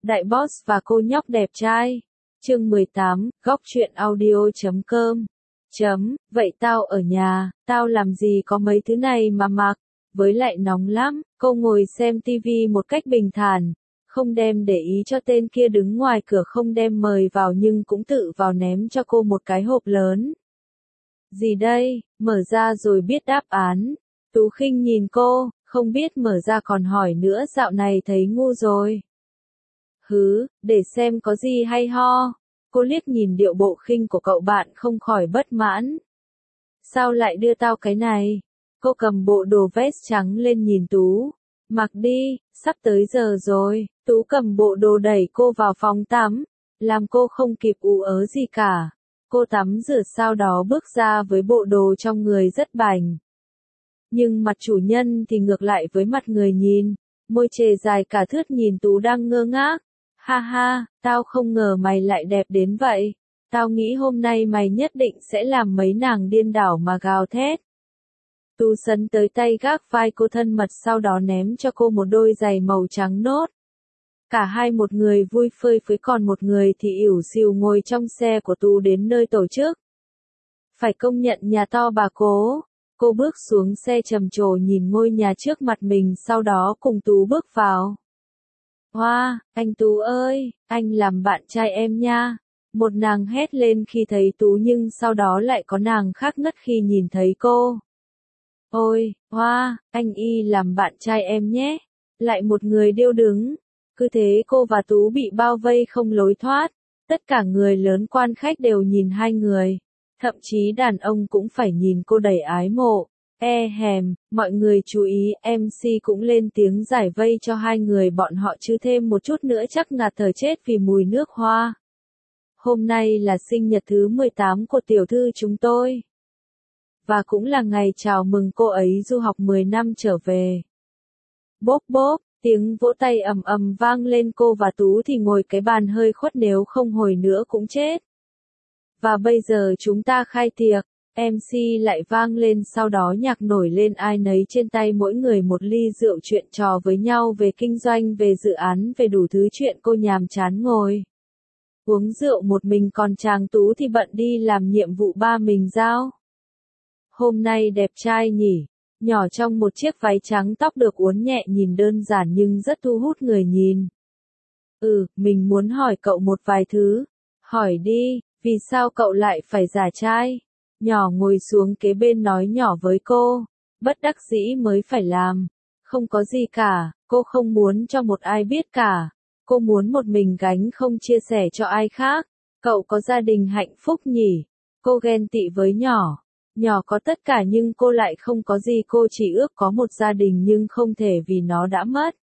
Đại Boss và cô nhóc đẹp trai. Chương 18, góc truyện audio.com. Vậy tao ở nhà, tao làm gì có mấy thứ này mà mặc, với lại nóng lắm. Cô ngồi xem tivi một cách bình thản, không đem để ý cho tên kia đứng ngoài cửa không đem mời vào nhưng cũng tự vào ném cho cô một cái hộp lớn. Gì đây, mở ra rồi biết đáp án. Tú Khinh nhìn cô, không biết mở ra còn hỏi nữa, dạo này thấy ngu rồi. Hứ, để xem có gì hay ho. Cô liếc nhìn điệu bộ khinh của cậu bạn không khỏi bất mãn. Sao lại đưa tao cái này? Cô cầm bộ đồ vest trắng lên nhìn Tú. Mặc đi, sắp tới giờ rồi. Tú cầm bộ đồ đẩy cô vào phòng tắm, làm cô không kịp ú ớ gì cả. Cô tắm rửa sau đó bước ra với bộ đồ trong người rất bảnh. Nhưng mặt chủ nhân thì ngược lại với mặt người nhìn, môi chề dài cả thướt nhìn Tú đang ngơ ngác. Ha ha, tao không ngờ mày lại đẹp đến vậy. Tao nghĩ hôm nay mày nhất định sẽ làm mấy nàng điên đảo mà gào thét. Tú sấn tới tay gác vai cô thân mật, sau đó ném cho cô một đôi giày màu trắng nốt. Cả hai, một người vui phơi phới còn một người thì ỉu xìu ngồi trong xe của Tú đến nơi tổ chức. Phải công nhận nhà to bà cố. Cô bước xuống xe trầm trồ nhìn ngôi nhà trước mặt mình, sau đó cùng Tú bước vào. Hoa, anh Tú ơi, anh làm bạn trai em nha. Một nàng hét lên khi thấy Tú nhưng sau đó lại có nàng khác ngất khi nhìn thấy cô. Ôi, Hoa, anh y làm bạn trai em nhé. Lại một người điêu đứng. Cứ thế cô và Tú bị bao vây không lối thoát. Tất cả người lớn quan khách đều nhìn hai người. Thậm chí đàn ông cũng phải nhìn cô đầy ái mộ. Mọi người chú ý, MC cũng lên tiếng giải vây cho hai người bọn họ, chứ thêm một chút nữa chắc ngạt thở chết vì mùi nước hoa. Hôm nay là sinh nhật thứ 18 của tiểu thư chúng tôi. Và cũng là ngày chào mừng cô ấy du học 10 năm trở về. Bốp bốp, tiếng vỗ tay ầm ầm vang lên, cô và Tú thì ngồi cái bàn hơi khuất, nếu không hồi nữa cũng chết. Và bây giờ chúng ta khai tiệc. MC lại vang lên, sau đó nhạc nổi lên, ai nấy trên tay mỗi người một ly rượu, chuyện trò với nhau về kinh doanh, về dự án, về đủ thứ chuyện. Cô nhàm chán ngồi uống rượu một mình, còn chàng Tú thì bận đi làm nhiệm vụ ba mình giao. Hôm nay đẹp trai nhỉ, nhỏ trong một chiếc váy trắng, tóc được uốn nhẹ, nhìn đơn giản nhưng rất thu hút người nhìn. Mình muốn hỏi cậu một vài thứ. Hỏi đi, vì sao cậu lại phải giả trai? Nhỏ ngồi xuống kế bên nói nhỏ với cô, bất đắc dĩ mới phải làm. Không có gì cả, cô không muốn cho một ai biết cả. Cô muốn một mình gánh, không chia sẻ cho ai khác. Cậu có gia đình hạnh phúc nhỉ? Cô ghen tị với nhỏ. Nhỏ có tất cả nhưng cô lại không có gì, cô chỉ ước có một gia đình nhưng không thể vì nó đã mất.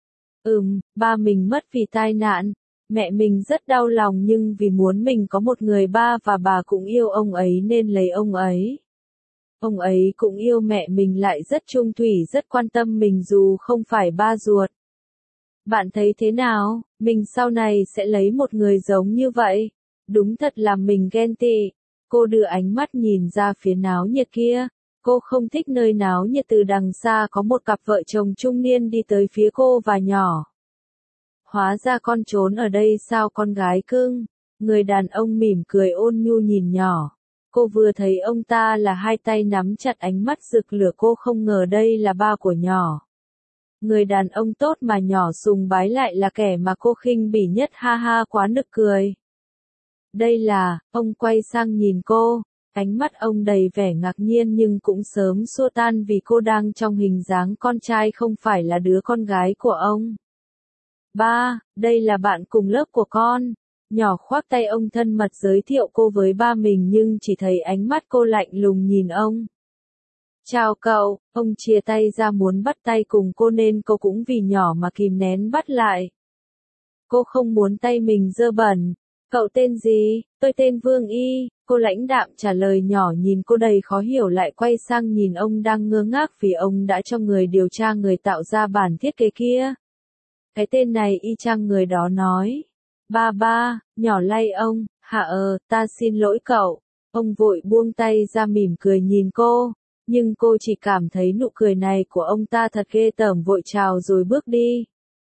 Ba mình mất vì tai nạn. Mẹ mình rất đau lòng nhưng vì muốn mình có một người ba và bà cũng yêu ông ấy nên lấy ông ấy. Ông ấy cũng yêu mẹ mình, lại rất chung thủy, rất quan tâm mình dù không phải ba ruột. Bạn thấy thế nào? Mình sau này sẽ lấy một người giống như vậy. Đúng thật làm mình ghen tị. Cô đưa ánh mắt nhìn ra phía náo nhiệt kia. Cô không thích nơi náo nhiệt. Từ đằng xa có một cặp vợ chồng trung niên đi tới phía cô và nhỏ. Hóa ra con trốn ở đây sao con gái cưng? Người đàn ông mỉm cười ôn nhu nhìn nhỏ. Cô vừa thấy ông ta là hai tay nắm chặt, ánh mắt rực lửa, cô không ngờ đây là ba của nhỏ. Người đàn ông tốt mà nhỏ sùng bái lại là kẻ mà cô khinh bỉ nhất, ha ha, quá nực cười. Đây là, ông quay sang nhìn cô, ánh mắt ông đầy vẻ ngạc nhiên nhưng cũng sớm xua tan vì cô đang trong hình dáng con trai, không phải là đứa con gái của ông. Ba, đây là bạn cùng lớp của con. Nhỏ khoác tay ông thân mật giới thiệu cô với ba mình nhưng chỉ thấy ánh mắt cô lạnh lùng nhìn ông. Chào cậu, ông chia tay ra muốn bắt tay cùng cô nên cô cũng vì nhỏ mà kìm nén bắt lại. Cô không muốn tay mình dơ bẩn. Cậu tên gì? Tôi tên Vương Y, cô lãnh đạm trả lời. Nhỏ nhìn cô đầy khó hiểu, lại quay sang nhìn ông đang ngơ ngác vì ông đã cho người điều tra người tạo ra bản thiết kế kia. Cái tên này y chang người đó nói. Ba, nhỏ lay ông, ta xin lỗi cậu. Ông vội buông tay ra mỉm cười nhìn cô, nhưng cô chỉ cảm thấy nụ cười này của ông ta thật ghê tởm, vội chào rồi bước đi.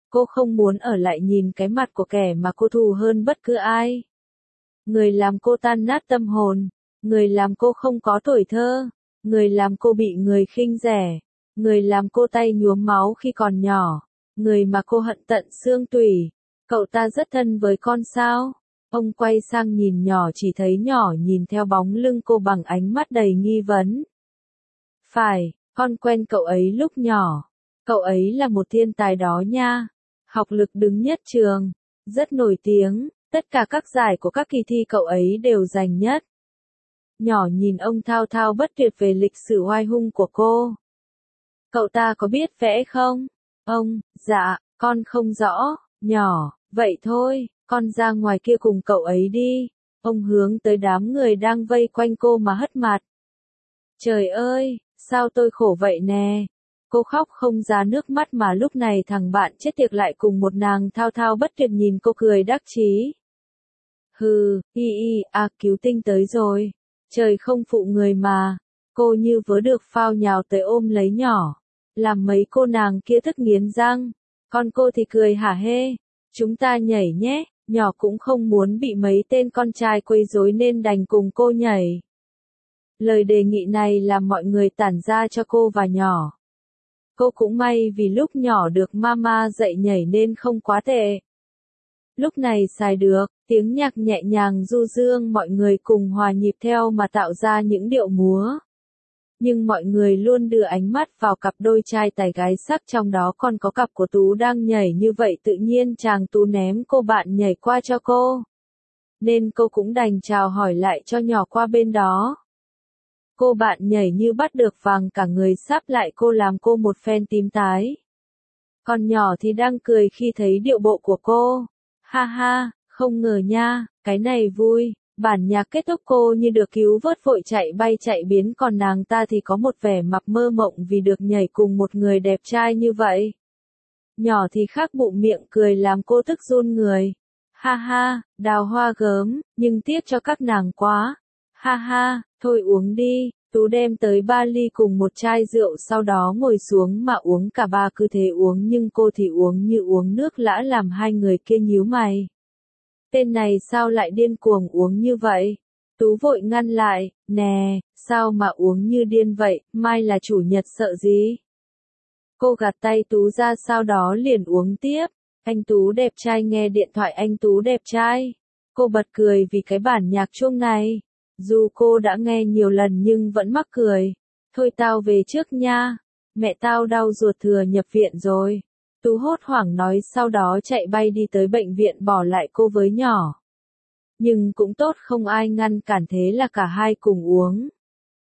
Cô không muốn ở lại nhìn cái mặt của kẻ mà cô thù hơn bất cứ ai. Người làm cô tan nát tâm hồn, người làm cô không có tuổi thơ, người làm cô bị người khinh rẻ, người làm cô tay nhuốm máu khi còn nhỏ, người mà cô hận tận xương tủy. Cậu ta rất thân với con sao? Ông quay sang nhìn nhỏ, chỉ thấy nhỏ nhìn theo bóng lưng cô bằng ánh mắt đầy nghi vấn. Phải, con quen cậu ấy lúc nhỏ. Cậu ấy là một thiên tài đó nha. Học lực đứng nhất trường, rất nổi tiếng, tất cả các giải của các kỳ thi cậu ấy đều giành nhất. Nhỏ nhìn ông thao thao bất tuyệt về lịch sử oai hung của cô. Cậu ta có biết vẽ không? Ông, dạ, con không rõ. Nhỏ, vậy thôi, con ra ngoài kia cùng cậu ấy đi. Ông hướng tới đám người đang vây quanh cô mà hất mặt. Trời ơi, sao tôi khổ vậy nè. Cô khóc không ra nước mắt mà lúc này thằng bạn chết tiệt lại cùng một nàng thao thao bất tuyệt nhìn cô cười đắc chí. Hừ, cứu tinh tới rồi. Trời không phụ người mà. Cô như vớ được phao nhào tới ôm lấy nhỏ. Làm mấy cô nàng kia thức nghiến răng. Còn cô thì cười hả hê. Chúng ta nhảy nhé. Nhỏ cũng không muốn bị mấy tên con trai quấy rối nên đành cùng cô nhảy. Lời đề nghị này làm mọi người tản ra cho cô và nhỏ. Cô cũng may vì lúc nhỏ được mama dạy nhảy nên không quá tệ. Lúc này xài được, tiếng nhạc nhẹ nhàng du dương, mọi người cùng hòa nhịp theo mà tạo ra những điệu múa. Nhưng mọi người luôn đưa ánh mắt vào cặp đôi trai tài gái sắc, trong đó còn có cặp của Tú đang nhảy, như vậy tự nhiên chàng Tú ném cô bạn nhảy qua cho cô. Nên cô cũng đành chào hỏi lại cho nhỏ qua bên đó. Cô bạn nhảy như bắt được vàng, cả người sáp lại cô làm cô một phen tím tái. Còn nhỏ thì đang cười khi thấy điệu bộ của cô. Ha ha, không ngờ nha, cái này vui. Bản nhạc kết thúc cô như được cứu vớt vội chạy bay chạy biến, còn nàng ta thì có một vẻ mặt mơ mộng vì được nhảy cùng một người đẹp trai như vậy. Nhỏ thì khác bụng miệng cười làm cô tức run người. Ha ha, đào hoa gớm, nhưng tiếc cho các nàng quá. Ha ha, thôi uống đi. Tú đem tới 3 ly cùng một chai rượu, sau đó ngồi xuống mà uống, cả ba cứ thế uống, nhưng cô thì uống như uống nước lã, làm hai người kia nhíu mày. Tên này sao lại điên cuồng uống như vậy? Tú vội ngăn lại, nè, sao mà uống như điên vậy, mai là chủ nhật sợ gì? Cô gạt tay Tú ra, sau đó liền uống tiếp. Anh Tú đẹp trai, nghe điện thoại anh Tú đẹp trai. Cô bật cười vì cái bản nhạc chuông này. Dù cô đã nghe nhiều lần nhưng vẫn mắc cười. Thôi tao về trước nha. Mẹ tao đau ruột thừa nhập viện rồi. Tú hốt hoảng nói, sau đó chạy bay đi tới bệnh viện bỏ lại cô với nhỏ. Nhưng cũng tốt, không ai ngăn cản, thế là cả hai cùng uống.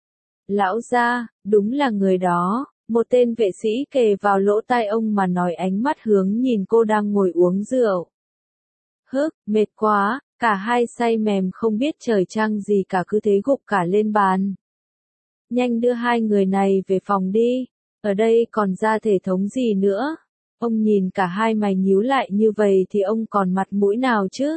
Lão gia, đúng là người đó. Một tên vệ sĩ kề vào lỗ tai ông mà nói, ánh mắt hướng nhìn cô đang ngồi uống rượu. Hức, mệt quá, cả hai say mềm không biết trời trăng gì cả, cứ thế gục cả lên bàn. Nhanh đưa hai người này về phòng đi, ở đây còn ra thể thống gì nữa. Ông nhìn cả hai mày nhíu lại như vậy thì ông còn mặt mũi nào chứ?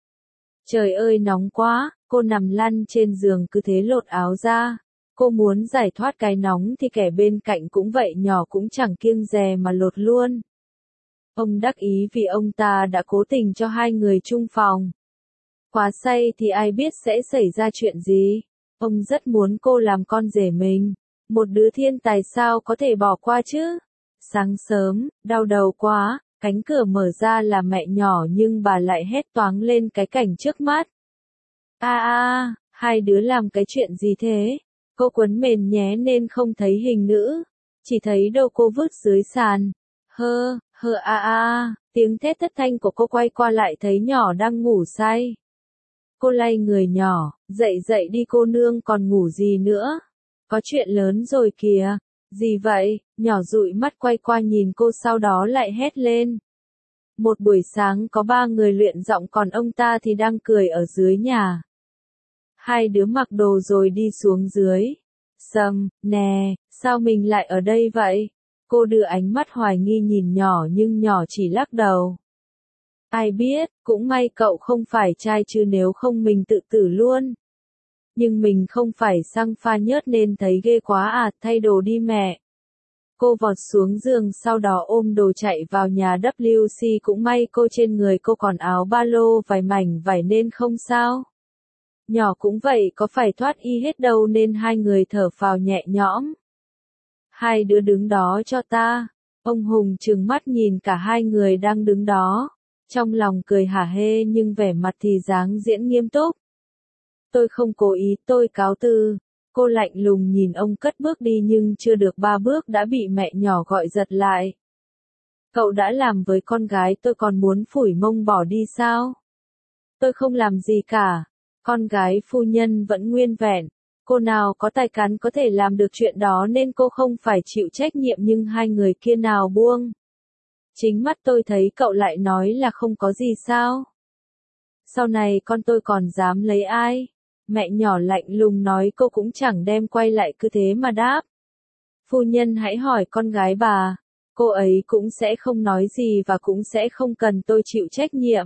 Trời ơi nóng quá, cô nằm lăn trên giường cứ thế lột áo ra. Cô muốn giải thoát cái nóng thì kẻ bên cạnh cũng vậy, nhỏ cũng chẳng kiêng dè mà lột luôn. Ông đắc ý vì ông ta đã cố tình cho hai người chung phòng. Quá say thì ai biết sẽ xảy ra chuyện gì. Ông rất muốn cô làm con rể mình. Một đứa thiên tài sao có thể bỏ qua chứ? Sáng sớm, đau đầu quá, cánh cửa mở ra là mẹ nhỏ, nhưng bà lại hét toáng lên cái cảnh trước mắt. Hai đứa làm cái chuyện gì thế? Cô quấn mền nhé nên không thấy hình nữ. Chỉ thấy đầu cô vứt dưới sàn. Tiếng thét thất thanh của cô quay qua lại thấy nhỏ đang ngủ say. Cô lay người nhỏ, dậy dậy đi cô nương, còn ngủ gì nữa? Có chuyện lớn rồi kìa. Gì vậy? Nhỏ dụi mắt quay qua nhìn cô, sau đó lại hét lên. Một buổi sáng có 3 người luyện giọng, còn ông ta thì đang cười ở dưới nhà. Hai đứa mặc đồ rồi đi xuống dưới. Sầm, nè, sao mình lại ở đây vậy? Cô đưa ánh mắt hoài nghi nhìn nhỏ, nhưng nhỏ chỉ lắc đầu. Ai biết, cũng may cậu không phải trai chứ nếu không mình tự tử luôn. Nhưng mình không phải xăng pha nhớt nên thấy ghê quá à, thay đồ đi mẹ. Cô vọt xuống giường sau đó ôm đồ chạy vào nhà WC, cũng may cô trên người cô còn áo ba lô vài mảnh vải nên không sao. Nhỏ cũng vậy, có phải thoát y hết đâu nên hai người thở phào nhẹ nhõm. Hai đứa đứng đó cho ta. Ông Hùng trừng mắt nhìn cả hai người đang đứng đó. Trong lòng cười hả hê nhưng vẻ mặt thì dáng diễn nghiêm túc. Tôi không cố ý, tôi cáo từ. Cô lạnh lùng nhìn ông cất bước đi nhưng chưa được 3 bước đã bị mẹ nhỏ gọi giật lại. Cậu đã làm với con gái tôi còn muốn phủi mông bỏ đi sao? Tôi không làm gì cả. Con gái phu nhân vẫn nguyên vẹn. Cô nào có tài cán có thể làm được chuyện đó nên cô không phải chịu trách nhiệm, nhưng hai người kia nào buông. Chính mắt tôi thấy cậu lại nói là không có gì sao? Sau này con tôi còn dám lấy ai? Mẹ nhỏ lạnh lùng nói, cô cũng chẳng đem quay lại cứ thế mà đáp. Phu nhân hãy hỏi con gái bà, cô ấy cũng sẽ không nói gì và cũng sẽ không cần tôi chịu trách nhiệm.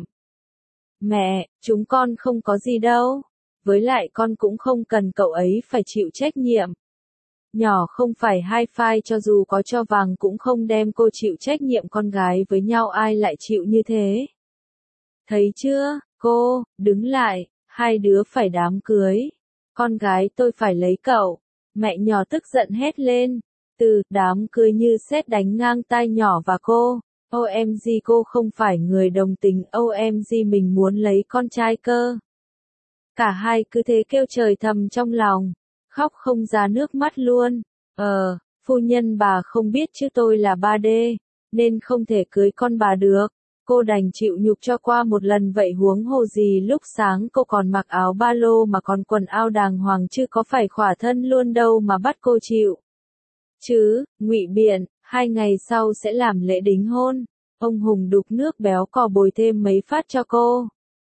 Mẹ, chúng con không có gì đâu. Với lại con cũng không cần cậu ấy phải chịu trách nhiệm. Nhỏ không phải hai phai, cho dù có cho vàng cũng không đem cô chịu trách nhiệm, con gái với nhau ai lại chịu như thế. Thấy chưa, cô, đứng lại, hai đứa phải đám cưới. Con gái tôi phải lấy cậu. Mẹ nhỏ tức giận hét lên. Đám cưới như sét đánh ngang tai nhỏ và cô. OMG, cô không phải người đồng tình, OMG mình muốn lấy con trai cơ. Cả hai cứ thế kêu trời thầm trong lòng, khóc không ra nước mắt luôn. Phu nhân bà không biết chứ tôi là 3D, nên không thể cưới con bà được. Cô đành chịu nhục cho qua một lần vậy, huống hồ gì lúc sáng cô còn mặc áo ba lô mà còn quần áo đàng hoàng chứ có phải khỏa thân luôn đâu mà bắt cô chịu. Chứ, ngụy biện, 2 ngày sau sẽ làm lễ đính hôn. Ông Hùng đục nước béo cò bồi thêm mấy phát cho cô.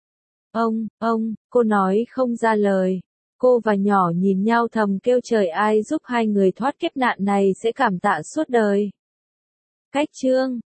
Cô nói không ra lời. Cô và nhỏ nhìn nhau thầm kêu trời ai giúp hai người thoát kiếp nạn này sẽ cảm tạ suốt đời. Cách chương